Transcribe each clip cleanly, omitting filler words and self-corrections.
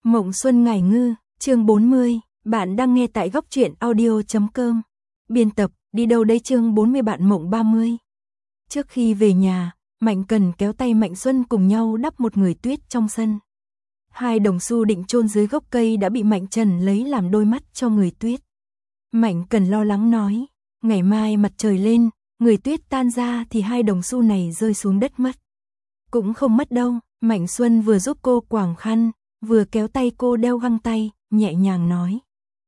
Mộng Xuân Ngải Ngư, chương 40, bạn đang nghe tại góc truyện audio.com. Biên tập, đi đâu đây chương 40 bạn Mộng 30. Trước khi về nhà, Mạnh Cần kéo tay Mạnh Xuân cùng nhau đắp một người tuyết trong sân. 2 đồng xu định chôn dưới gốc cây đã bị Mạnh Trần lấy làm đôi mắt cho người tuyết. Mạnh Cần lo lắng nói, ngày mai mặt trời lên, người tuyết tan ra thì 2 đồng xu này rơi xuống đất mất. Cũng không mất đâu, Mạnh Xuân vừa giúp cô quàng khăn, vừa kéo tay cô đeo găng tay, nhẹ nhàng nói.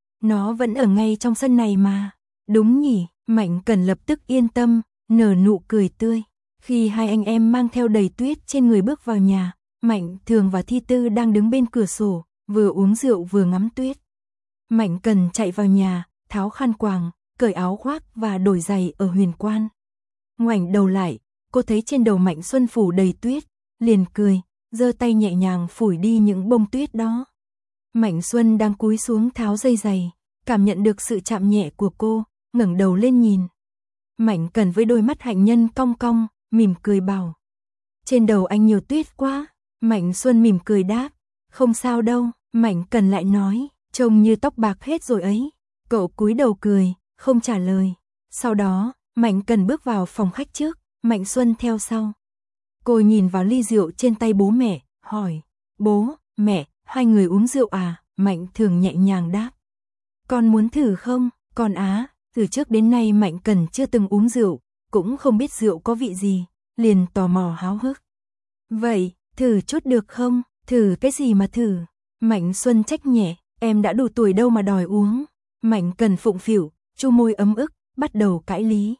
Nó vẫn ở ngay trong sân này mà. Đúng nhỉ, Mạnh Cần lập tức yên tâm, nở nụ cười tươi. Khi 2 anh em mang theo đầy tuyết trên người bước vào nhà, Mạnh Thường và Thi Tư đang đứng bên cửa sổ, vừa uống rượu vừa ngắm tuyết. Mạnh Cần chạy vào nhà, tháo khăn quàng, cởi áo khoác và đổi giày ở Huyền Quan. Ngoảnh đầu lại, cô thấy trên đầu Mạnh Xuân phủ đầy tuyết, liền cười, giơ tay nhẹ nhàng phủi đi những bông tuyết đó. Mạnh Xuân đang cúi xuống tháo dây giày, cảm nhận được sự chạm nhẹ của cô, ngẩng đầu lên nhìn. Mạnh Cần với đôi mắt hạnh nhân cong cong, mỉm cười bảo. Trên đầu anh nhiều tuyết quá. Mạnh Xuân mỉm cười đáp. Không sao đâu, Mạnh Cần lại nói, trông như tóc bạc hết rồi ấy. Cậu cúi đầu cười, không trả lời. Sau đó, Mạnh Cần bước vào phòng khách trước, Mạnh Xuân theo sau. Cô nhìn vào ly rượu trên tay bố mẹ, hỏi, bố, mẹ, 2 người uống rượu à? Mạnh Thường nhẹ nhàng đáp. Con muốn thử không? Con á, từ trước đến nay Mạnh Cần chưa từng uống rượu, cũng không biết rượu có vị gì, liền tò mò háo hức. Vậy, thử chút được không? Thử cái gì mà thử? Mạnh Xuân trách nhẹ, em đã đủ tuổi đâu mà đòi uống. Mạnh Cần phụng phịu, chu môi ấm ức, bắt đầu cãi lý.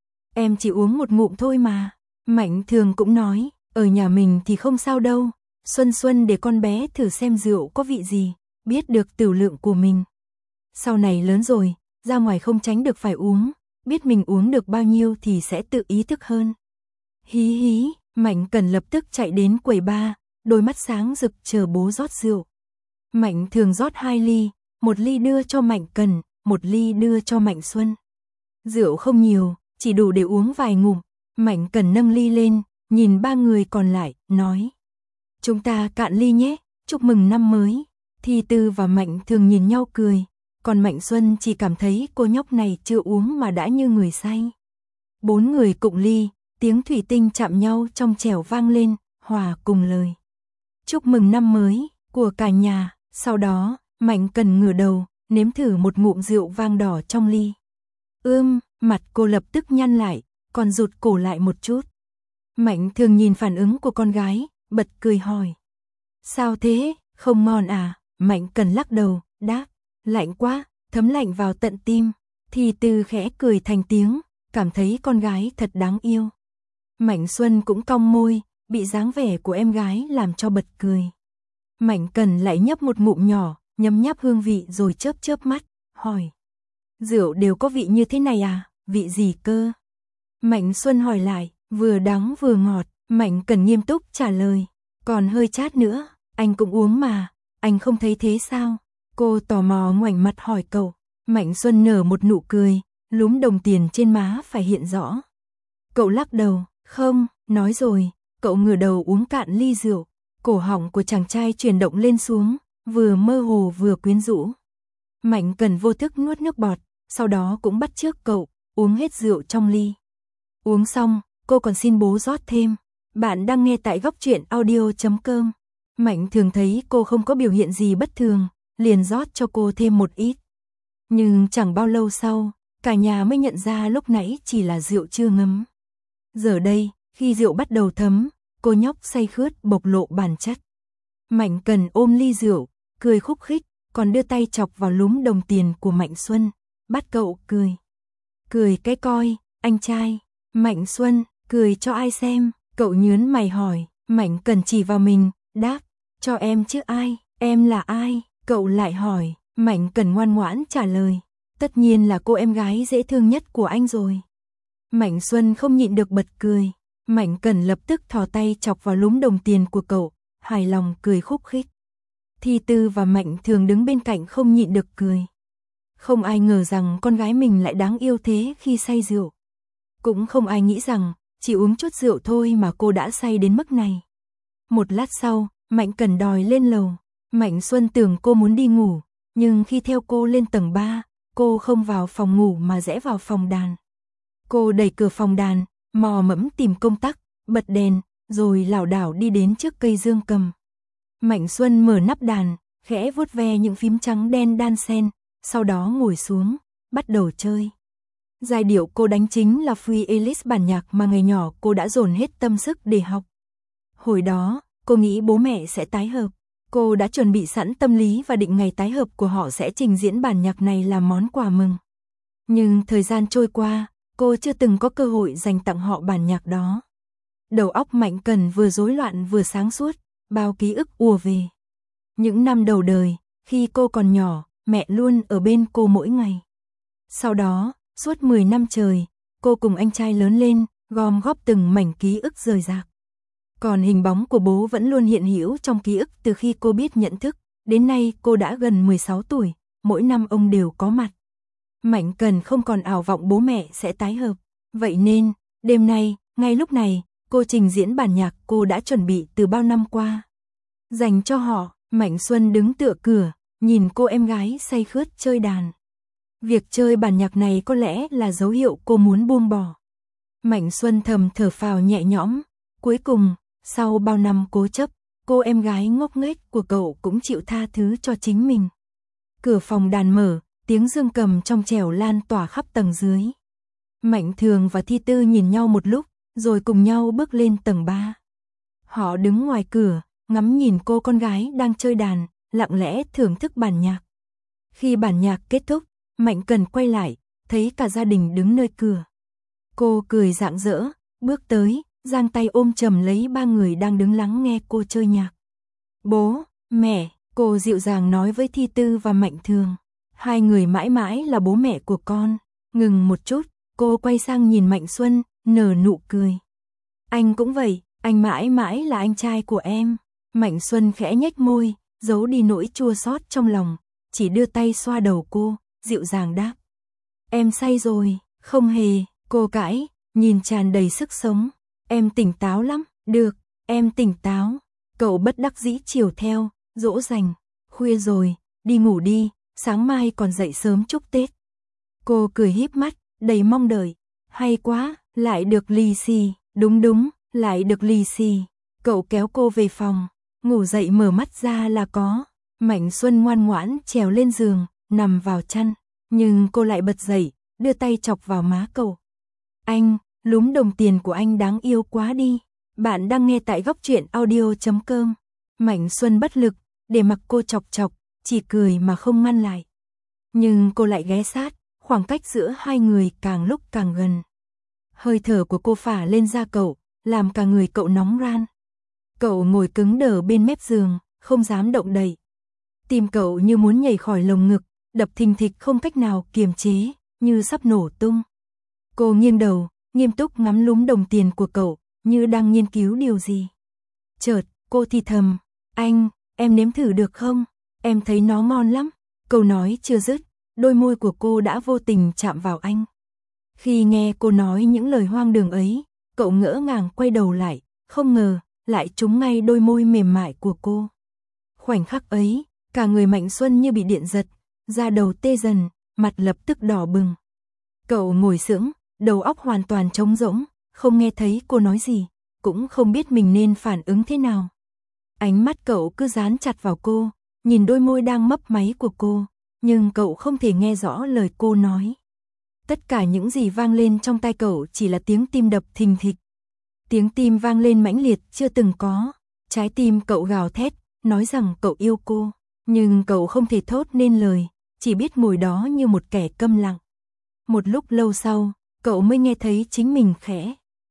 Em chỉ uống một ngụm thôi mà. Mạnh Thường cũng nói, ở nhà mình thì không sao đâu, Xuân để con bé thử xem rượu có vị gì, biết được tửu lượng của mình. Sau này lớn rồi, ra ngoài không tránh được phải uống, biết mình uống được bao nhiêu thì sẽ tự ý thức hơn. Hí hí, Mạnh Cần lập tức chạy đến quầy bar, đôi mắt sáng rực chờ bố rót rượu. Mạnh Thường rót 2 ly, 1 ly đưa cho Mạnh Cần, 1 ly đưa cho Mạnh Xuân. Rượu không nhiều, chỉ đủ để uống vài ngụm. Mạnh Cần nâng ly lên, nhìn 3 người còn lại, nói. Chúng ta cạn ly nhé, chúc mừng năm mới. Thi Tư và Mạnh Thường nhìn nhau cười, còn Mạnh Xuân chỉ cảm thấy cô nhóc này chưa uống mà đã như người say. 4 người cụng ly, tiếng thủy tinh chạm nhau trong trẻo vang lên, hòa cùng lời. Chúc mừng năm mới, của cả nhà. Sau đó, Mạnh Cần ngửa đầu, nếm thử một ngụm rượu vang đỏ trong ly. Mặt cô lập tức nhăn lại, còn rụt cổ lại một chút. Mạnh Thường nhìn phản ứng của con gái, bật cười hỏi. Sao thế, không ngon à? Mạnh Cần lắc đầu, đáp. Lạnh quá, thấm lạnh vào tận tim. Thì Tư khẽ cười thành tiếng, cảm thấy con gái thật đáng yêu. Mạnh Xuân cũng cong môi, bị dáng vẻ của em gái làm cho bật cười. Mạnh Cần lại nhấp một ngụm nhỏ, nhấm nháp hương vị rồi chớp chớp mắt, hỏi. Rượu đều có vị như thế này à? Vị gì cơ? Mạnh Xuân hỏi lại, vừa đắng vừa ngọt. Mạnh Cần nghiêm túc trả lời. Còn hơi chát nữa, anh cũng uống mà, anh không thấy thế sao? Cô tò mò ngoảnh mặt hỏi cậu. Mạnh Xuân nở một nụ cười, lúm đồng tiền trên má phải hiện rõ. Cậu lắc đầu, không, nói rồi. Cậu ngửa đầu uống cạn ly rượu. Cổ họng của chàng trai chuyển động lên xuống, vừa mơ hồ vừa quyến rũ. Mạnh Cần vô thức nuốt nước bọt, sau đó cũng bắt chước cậu, uống hết rượu trong ly. Uống xong, cô còn xin bố rót thêm. Bạn đang nghe tại góc truyện audio.com. Mạnh Thường thấy cô không có biểu hiện gì bất thường, liền rót cho cô thêm một ít. Nhưng chẳng bao lâu sau, cả nhà mới nhận ra lúc nãy chỉ là rượu chưa ngấm. Giờ đây, khi rượu bắt đầu thấm, cô nhóc say khướt bộc lộ bản chất. Mạnh Cần ôm ly rượu, cười khúc khích, còn đưa tay chọc vào lúm đồng tiền của Mạnh Xuân, bắt cậu cười. Cười cái coi, anh trai. Mạnh Xuân, cười cho ai xem? Cậu nhớn mày hỏi. Mạnh Cần chỉ vào mình, đáp. Cho em chứ ai? Em là ai? Cậu lại hỏi. Mạnh Cần ngoan ngoãn trả lời. Tất nhiên là cô em gái dễ thương nhất của anh rồi. Mạnh Xuân không nhịn được bật cười. Mạnh Cần lập tức thò tay chọc vào lúm đồng tiền của cậu, hài lòng cười khúc khích. Thi Tư và Mạnh Thường đứng bên cạnh không nhịn được cười. Không ai ngờ rằng con gái mình lại đáng yêu thế khi say rượu. Cũng không ai nghĩ rằng, chỉ uống chút rượu thôi mà cô đã say đến mức này. Một lát sau, Mạnh Cần đòi lên lầu. Mạnh Xuân tưởng cô muốn đi ngủ, nhưng khi theo cô lên tầng 3, cô không vào phòng ngủ mà rẽ vào phòng đàn. Cô đẩy cửa phòng đàn, mò mẫm tìm công tắc, bật đèn, rồi lảo đảo đi đến trước cây dương cầm. Mạnh Xuân mở nắp đàn, khẽ vuốt ve những phím trắng đen đan xen, sau đó ngồi xuống, bắt đầu chơi. Giai điệu cô đánh chính là Free Alice, bản nhạc mà ngày nhỏ cô đã dồn hết tâm sức để học. Hồi đó, cô nghĩ bố mẹ sẽ tái hợp. Cô đã chuẩn bị sẵn tâm lý và định ngày tái hợp của họ sẽ trình diễn bản nhạc này làm món quà mừng. Nhưng thời gian trôi qua, cô chưa từng có cơ hội dành tặng họ bản nhạc đó. Đầu óc Mạnh Cần vừa rối loạn vừa sáng suốt, bao ký ức ùa về. Những năm đầu đời, khi cô còn nhỏ, mẹ luôn ở bên cô mỗi ngày. Sau đó, suốt 10 năm trời, cô cùng anh trai lớn lên, gom góp từng mảnh ký ức rời rạc. Còn hình bóng của bố vẫn luôn hiện hữu trong ký ức từ khi cô biết nhận thức, đến nay cô đã gần 16 tuổi, mỗi năm ông đều có mặt. Mạnh Cần không còn ảo vọng bố mẹ sẽ tái hợp, vậy nên, đêm nay, ngay lúc này, cô trình diễn bản nhạc cô đã chuẩn bị từ bao năm qua. Dành cho họ, Mạnh Xuân đứng tựa cửa, nhìn cô em gái say khướt chơi đàn. Việc chơi bản nhạc này có lẽ là dấu hiệu cô muốn buông bỏ. Mạnh Xuân thầm thở phào nhẹ nhõm, cuối cùng, sau bao năm cố chấp, cô em gái ngốc nghếch của cậu cũng chịu tha thứ cho chính mình. Cửa phòng đàn mở, tiếng dương cầm trong trẻo lan tỏa khắp tầng dưới. Mạnh Thường và Thi Tư nhìn nhau một lúc, rồi cùng nhau bước lên tầng 3. Họ đứng ngoài cửa, ngắm nhìn cô con gái đang chơi đàn, lặng lẽ thưởng thức bản nhạc. Khi bản nhạc kết thúc, Mạnh Cần quay lại, thấy cả gia đình đứng nơi cửa. Cô cười rạng rỡ, bước tới, giang tay ôm chầm lấy ba người đang đứng lắng nghe cô chơi nhạc. Bố, mẹ, cô dịu dàng nói với Thi Tư và Mạnh Thường. Hai người mãi mãi là bố mẹ của con. Ngừng một chút, cô quay sang nhìn Mạnh Xuân, nở nụ cười. Anh cũng vậy, anh mãi mãi là anh trai của em. Mạnh Xuân khẽ nhếch môi, giấu đi nỗi chua xót trong lòng, chỉ đưa tay xoa đầu cô, dịu dàng đáp. Em say rồi, không hề, cô cãi, nhìn tràn đầy sức sống. Em tỉnh táo lắm, được, em tỉnh táo. Cậu bất đắc dĩ chiều theo, dỗ dành. Khuya rồi, đi ngủ đi, sáng mai còn dậy sớm chúc Tết. Cô cười híp mắt, đầy mong đợi. Hay quá, lại được lì xì, đúng, lại được lì xì. Cậu kéo cô về phòng, ngủ dậy mở mắt ra là có. Mạnh Xuân ngoan ngoãn trèo lên giường, nằm vào chăn. Nhưng cô lại bật dậy, đưa tay chọc vào má cậu. Anh, lúm đồng tiền của anh đáng yêu quá đi. Bạn đang nghe tại góc truyện audio.com. Mạnh Xuân bất lực, để mặc cô chọc chọc, chỉ cười mà không ngăn lại. Nhưng cô lại ghé sát, khoảng cách giữa hai người càng lúc càng gần. Hơi thở của cô phả lên da cậu, làm cả người cậu nóng ran. Cậu ngồi cứng đờ bên mép giường, không dám động đậy. Tim cậu như muốn nhảy khỏi lồng ngực, đập thình thịch không cách nào kiềm chế, như sắp nổ tung. Cô nghiêng đầu, nghiêm túc ngắm lúm đồng tiền của cậu, như đang nghiên cứu điều gì. Chợt, cô thì thầm, anh, em nếm thử được không? Em thấy nó ngon lắm. Câu nói chưa dứt, đôi môi của cô đã vô tình chạm vào anh. Khi nghe cô nói những lời hoang đường ấy, cậu ngỡ ngàng quay đầu lại, không ngờ, lại trúng ngay đôi môi mềm mại của cô. Khoảnh khắc ấy, cả người Mạnh Xuân như bị điện giật, da đầu tê dần, mặt lập tức đỏ bừng. Cậu ngồi sững, đầu óc hoàn toàn trống rỗng, không nghe thấy cô nói gì, cũng không biết mình nên phản ứng thế nào. Ánh mắt cậu cứ dán chặt vào cô, nhìn đôi môi đang mấp máy của cô, nhưng cậu không thể nghe rõ lời cô nói. Tất cả những gì vang lên trong tai cậu chỉ là tiếng tim đập thình thịch. Tiếng tim vang lên mãnh liệt chưa từng có. Trái tim cậu gào thét, nói rằng cậu yêu cô, nhưng cậu không thể thốt nên lời, chỉ biết ngồi đó như một kẻ câm lặng. Một lúc lâu sau, cậu mới nghe thấy chính mình khẽ.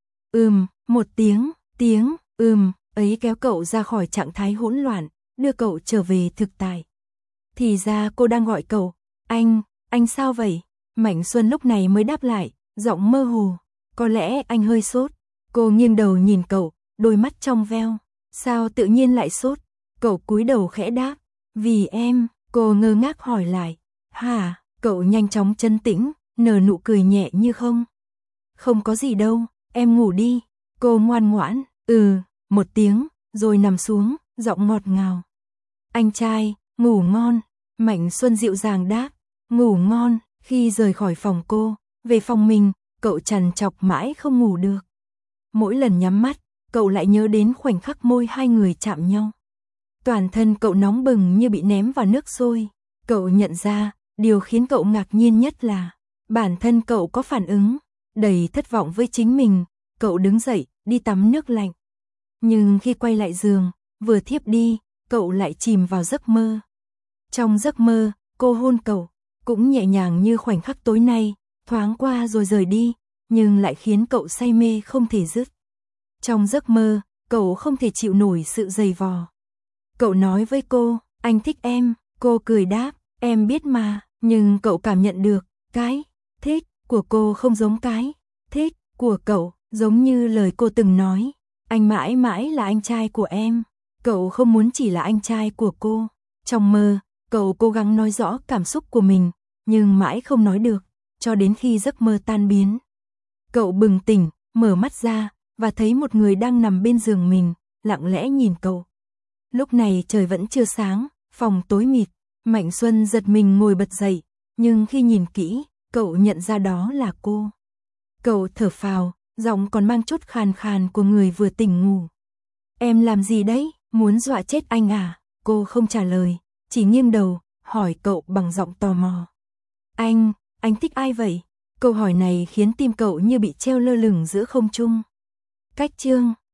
Một tiếng ấy kéo cậu ra khỏi trạng thái hỗn loạn, đưa cậu trở về thực tại. Thì ra cô đang gọi cậu. Anh sao vậy? Mạnh Xuân lúc này mới đáp lại, giọng mơ hồ. Có lẽ anh hơi sốt. Cô nghiêng đầu nhìn cậu, đôi mắt trong veo. Sao tự nhiên lại sốt? Cậu cúi đầu khẽ đáp. Vì em, cô ngơ ngác hỏi lại. Hả? Cậu nhanh chóng trấn tĩnh, nở nụ cười nhẹ như không. Không có gì đâu, em ngủ đi. Cô ngoan ngoãn, một tiếng, rồi nằm xuống, giọng ngọt ngào. Anh trai, ngủ ngon. Mạnh Xuân dịu dàng đáp, ngủ ngon. Khi rời khỏi phòng cô, về phòng mình, cậu trằn trọc mãi không ngủ được. Mỗi lần nhắm mắt, cậu lại nhớ đến khoảnh khắc môi hai người chạm nhau. Toàn thân cậu nóng bừng như bị ném vào nước sôi. Cậu nhận ra, điều khiến cậu ngạc nhiên nhất là bản thân cậu có phản ứng. Đầy thất vọng với chính mình, cậu đứng dậy, đi tắm nước lạnh. Nhưng khi quay lại giường, vừa thiếp đi, cậu lại chìm vào giấc mơ. Trong giấc mơ, cô hôn cậu, cũng nhẹ nhàng như khoảnh khắc tối nay, thoáng qua rồi rời đi, nhưng lại khiến cậu say mê không thể dứt. Trong giấc mơ, cậu không thể chịu nổi sự dày vò. Cậu nói với cô, anh thích em, cô cười đáp, em biết mà, nhưng cậu cảm nhận được, cái thích của cô không giống cái thích của cậu, giống như lời cô từng nói, anh mãi mãi là anh trai của em. Cậu không muốn chỉ là anh trai của cô. Trong mơ, cậu cố gắng nói rõ cảm xúc của mình, nhưng mãi không nói được, cho đến khi giấc mơ tan biến. Cậu bừng tỉnh, mở mắt ra, và thấy một người đang nằm bên giường mình, lặng lẽ nhìn cậu. Lúc này trời vẫn chưa sáng, phòng tối mịt, Mạnh Xuân giật mình ngồi bật dậy, nhưng khi nhìn kỹ, cậu nhận ra đó là cô. Cậu thở phào, giọng còn mang chút khàn khàn của người vừa tỉnh ngủ. Em làm gì đấy, muốn dọa chết anh à? Cô không trả lời, chỉ nghiêng đầu, hỏi cậu bằng giọng tò mò. Anh thích ai vậy? Câu hỏi này khiến tim cậu như bị treo lơ lửng giữa không trung. Cách chương